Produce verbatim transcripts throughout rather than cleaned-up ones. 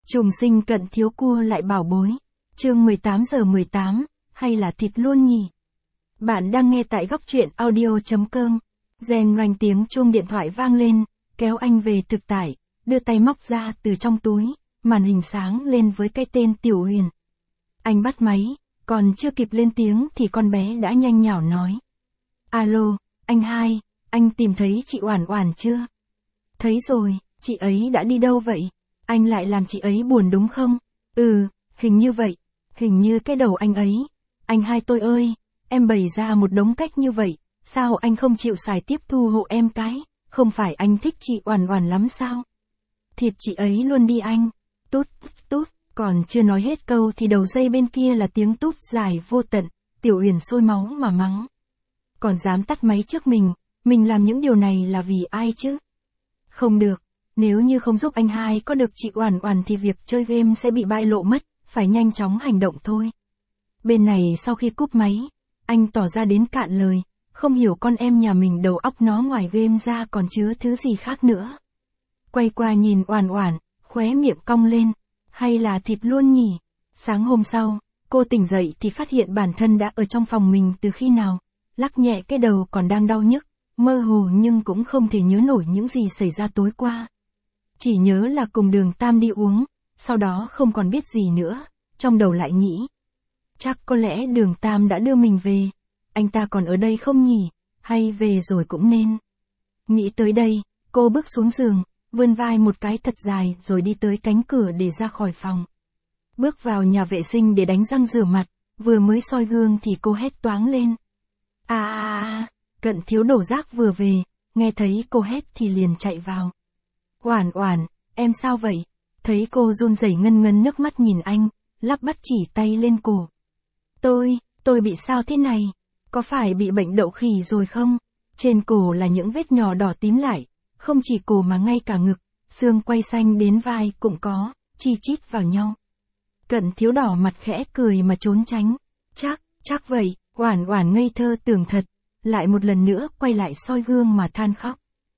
Trùng sinh cận thiếu cua lại bảo bối. Chương mười tám giờ mười tám, hay là thịt luôn nhỉ? Bạn đang nghe tại góc truyện audio.com. Rèn roành tiếng chuông điện thoại vang lên, kéo anh về thực tại, đưa tay móc ra từ trong túi, màn hình sáng lên với cái tên Tiểu Huyền. Anh bắt máy, còn chưa kịp lên tiếng thì con bé đã nhanh nhảu nói. Alo, anh hai, anh tìm thấy chị Oản Oản chưa? Thấy rồi, chị ấy đã đi đâu vậy? Anh lại làm chị ấy buồn đúng không? Ừ, hình như vậy, hình như cái đầu anh ấy. Anh hai tôi ơi, em bày ra một đống cách như vậy, sao anh không chịu xài tiếp thu hộ em cái, không phải anh thích chị Oản Oản lắm sao? Thịt chị ấy luôn đi anh. Tút, tút, còn chưa nói hết câu thì đầu dây bên kia là tiếng tút dài vô tận, Tiểu Huyền sôi máu mà mắng. Còn dám tắt máy trước mình, mình làm những điều này là vì ai chứ? Không được, nếu như không giúp anh hai có được chị Oản Oản thì việc chơi game sẽ bị bại lộ mất, phải nhanh chóng hành động thôi. Bên này sau khi cúp máy, anh tỏ ra đến cạn lời, không hiểu con em nhà mình đầu óc nó ngoài game ra còn chứa thứ gì khác nữa. Quay qua nhìn Oản Oản, khóe miệng cong lên, hay là thịt luôn nhỉ? Sáng hôm sau, cô tỉnh dậy thì phát hiện bản thân đã ở trong phòng mình từ khi nào, lắc nhẹ cái đầu còn đang đau nhức, mơ hồ nhưng cũng không thể nhớ nổi những gì xảy ra tối qua. Chỉ nhớ là cùng Đường Tam đi uống, sau đó không còn biết gì nữa, trong đầu lại nghĩ. Chắc có lẽ Đường Tam đã đưa mình về, anh ta còn ở đây không nhỉ, hay về rồi cũng nên. Nghĩ tới đây, cô bước xuống giường, vươn vai một cái thật dài rồi đi tới cánh cửa để ra khỏi phòng. Bước vào nhà vệ sinh để đánh răng rửa mặt, vừa mới soi gương thì cô hét toáng lên. À à à, Cận thiếu đổ rác vừa về, nghe thấy cô hét thì liền chạy vào. Oản Oản, em sao vậy? Thấy cô run rẩy ngân ngân nước mắt nhìn anh, lắp bắp chỉ tay lên cổ. Tôi, tôi bị sao thế này? Có phải bị bệnh đậu khỉ rồi không? Trên cổ là những vết nhỏ đỏ tím lại, không chỉ cổ mà ngay cả ngực, xương quai xanh đến vai cũng có, chi chít vào nhau. Cận thiếu đỏ mặt khẽ cười mà trốn tránh. Chắc, chắc vậy, Oản Oản ngây thơ tưởng thật, lại một lần nữa quay lại soi gương mà than khóc.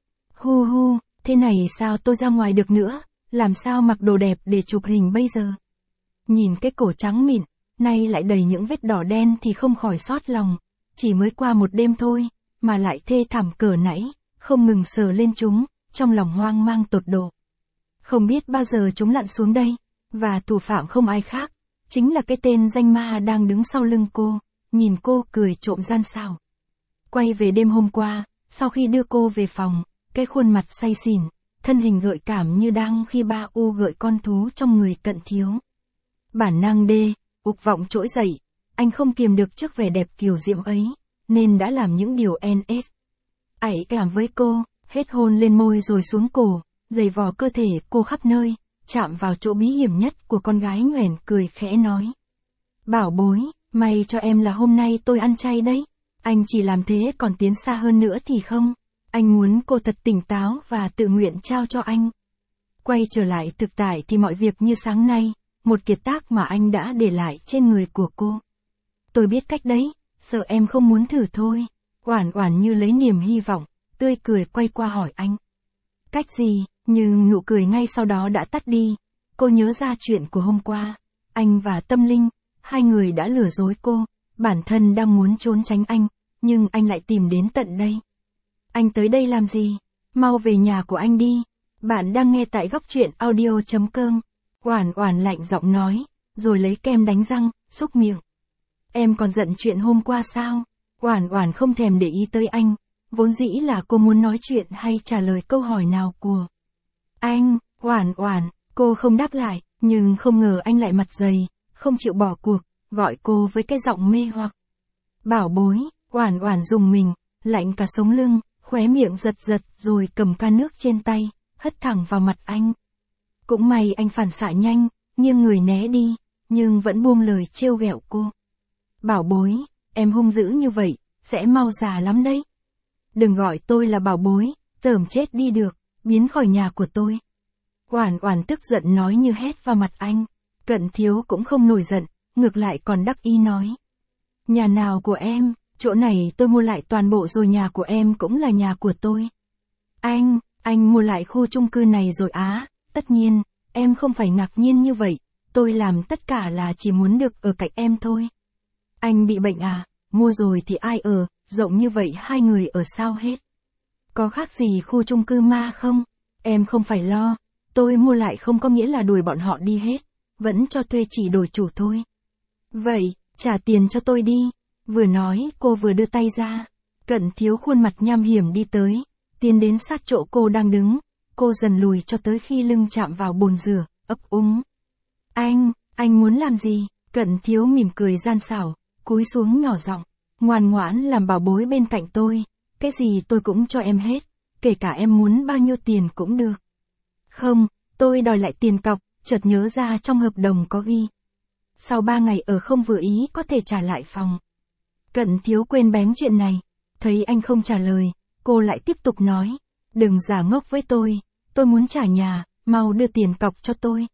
Hu hu, thế này sao tôi ra ngoài được nữa, làm sao mặc đồ đẹp để chụp hình bây giờ? Nhìn cái cổ trắng mịn, nay lại đầy những vết đỏ đen thì không khỏi xót lòng, chỉ mới qua một đêm thôi, mà lại thê thảm cỡ nãy, không ngừng sờ lên chúng, trong lòng hoang mang tột độ. Không biết bao giờ chúng lặn xuống đây, và thủ phạm không ai khác, chính là cái tên danh ma đang đứng sau lưng cô, nhìn cô cười trộm gian xảo. Quay về đêm hôm qua, sau khi đưa cô về phòng, cái khuôn mặt say xỉn, thân hình gợi cảm như đang khi ba u gợi con thú trong người Cận thiếu. Bản năng đê, ục vọng trỗi dậy, anh không kiềm được trước vẻ đẹp kiều diễm ấy, nên đã làm những điều en ét. Ải cảm với cô, hết hôn lên môi rồi xuống cổ, giày vò cơ thể cô khắp nơi, chạm vào chỗ bí hiểm nhất của con gái nhoẻn cười khẽ nói. Bảo bối, may cho em là hôm nay tôi ăn chay đấy, anh chỉ làm thế còn tiến xa hơn nữa thì không, anh muốn cô thật tỉnh táo và tự nguyện trao cho anh. Quay trở lại thực tại thì mọi việc như sáng nay, một kiệt tác mà anh đã để lại trên người của cô. Tôi biết cách đấy, sợ em không muốn thử thôi. Oản Oản như lấy niềm hy vọng, tươi cười quay qua hỏi anh. Cách gì? Nhưng nụ cười ngay sau đó đã tắt đi. Cô nhớ ra chuyện của hôm qua. Anh và Tâm Linh, hai người đã lừa dối cô. Bản thân đang muốn trốn tránh anh, nhưng anh lại tìm đến tận đây. Anh tới đây làm gì? Mau về nhà của anh đi. Bạn đang nghe tại góc truyện audio.com. Oản Oản lạnh giọng nói, rồi lấy kem đánh răng, xúc miệng. Em còn giận chuyện hôm qua sao? Oản Oản không thèm để ý tới anh, vốn dĩ là cô muốn nói chuyện hay trả lời câu hỏi nào của anh. Oản Oản, cô không đáp lại, nhưng không ngờ anh lại mặt dày, không chịu bỏ cuộc, gọi cô với cái giọng mê hoặc. Bảo bối, Oản Oản rùng mình, lạnh cả sống lưng, khóe miệng giật giật rồi cầm ca nước trên tay, hất thẳng vào mặt anh. Cũng may anh phản xạ nhanh, nghiêng người né đi, nhưng vẫn buông lời trêu ghẹo cô. Bảo bối, em hung dữ như vậy, sẽ mau già lắm đấy. Đừng gọi tôi là bảo bối, tởm chết đi được, biến khỏi nhà của tôi. Oản Oản tức giận nói như hét vào mặt anh. Cận thiếu cũng không nổi giận, ngược lại còn đắc ý nói. Nhà nào của em, chỗ này tôi mua lại toàn bộ rồi, nhà của em cũng là nhà của tôi. Anh, anh mua lại khu chung cư này rồi á, tất nhiên, em không phải ngạc nhiên như vậy, tôi làm tất cả là chỉ muốn được ở cạnh em thôi. Anh bị bệnh à, mua rồi thì ai ở, rộng như vậy hai người ở sao hết. Có khác gì khu chung cư ma không? Em không phải lo, tôi mua lại không có nghĩa là đuổi bọn họ đi hết, vẫn cho thuê chỉ đổi chủ thôi. Vậy, trả tiền cho tôi đi. Vừa nói, cô vừa đưa tay ra. Cận Thiếu khuôn mặt nham hiểm đi tới, tiến đến sát chỗ cô đang đứng. Cô dần lùi cho tới khi lưng chạm vào bồn rửa, ấp úng. Anh, anh muốn làm gì? Cận Thiếu mỉm cười gian xảo, cúi xuống nhỏ giọng, ngoan ngoãn làm bảo bối bên cạnh tôi. Cái gì tôi cũng cho em hết, kể cả em muốn bao nhiêu tiền cũng được. Không, tôi đòi lại tiền cọc, chợt nhớ ra trong hợp đồng có ghi. Sau ba ngày ở không vừa ý có thể trả lại phòng. Cận Thiếu quên bén chuyện này, thấy anh không trả lời, cô lại tiếp tục nói, đừng giả ngốc với tôi, tôi muốn trả nhà, mau đưa tiền cọc cho tôi.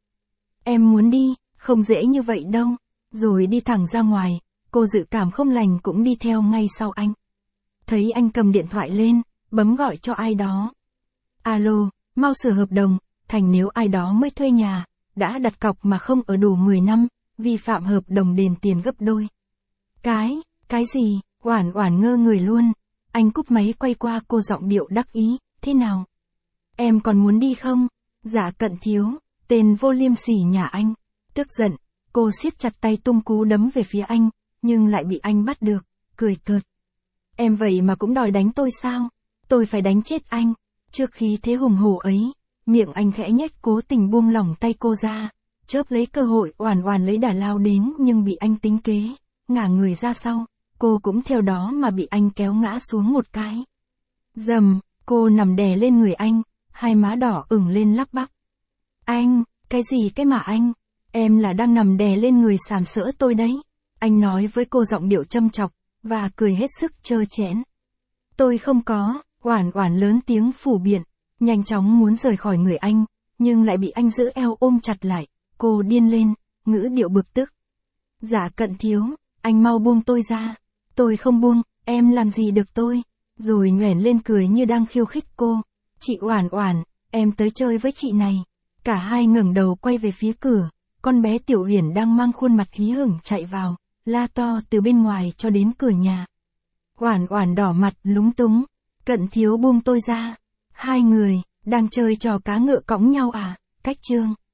Em muốn đi, không dễ như vậy đâu, rồi đi thẳng ra ngoài, cô dự cảm không lành cũng đi theo ngay sau anh. Thấy anh cầm điện thoại lên, bấm gọi cho ai đó. Alo, mau sửa hợp đồng, thành nếu ai đó mới thuê nhà, đã đặt cọc mà không ở đủ mười năm, vi phạm hợp đồng đền tiền gấp đôi. Cái, cái gì, Oản Oản ngơ người luôn, anh cúp máy quay qua cô giọng điệu đắc ý, thế nào? Em còn muốn đi không? Dạ Cận Thiếu, tên vô liêm sỉ nhà anh, tức giận, cô siết chặt tay tung cú đấm về phía anh, nhưng lại bị anh bắt được, cười cợt. Em vậy mà cũng đòi đánh tôi sao? Tôi phải đánh chết anh. Trước khi thế hùng hổ ấy, miệng anh khẽ nhếch cố tình buông lỏng tay cô ra, chớp lấy cơ hội Oản Oản lấy đà lao đến nhưng bị anh tính kế, ngả người ra sau, cô cũng theo đó mà bị anh kéo ngã xuống một cái. Dầm, cô nằm đè lên người anh, hai má đỏ ửng lên lắp bắp. Anh, cái gì cái mà anh? Em là đang nằm đè lên người sàm sỡ tôi đấy. Anh nói với cô giọng điệu châm chọc, và cười hết sức trơ trẽn. Tôi không có, Oản Oản lớn tiếng phủ biện, nhanh chóng muốn rời khỏi người anh, nhưng lại bị anh giữ eo ôm chặt lại, cô điên lên, ngữ điệu bực tức. Dạ Cận Thiếu, anh mau buông tôi ra. Tôi không buông, em làm gì được tôi. Rồi nhoẻn lên cười như đang khiêu khích cô. Chị Oản Oản, em tới chơi với chị này. Cả hai ngẩng đầu quay về phía cửa, con bé Tiểu Uyển đang mang khuôn mặt hí hửng chạy vào, la to từ bên ngoài cho đến cửa nhà. Oản Oản đỏ mặt lúng túng, Cận Thiếu buông tôi ra. Hai người, đang chơi trò cá ngựa cõng nhau à, cách chương.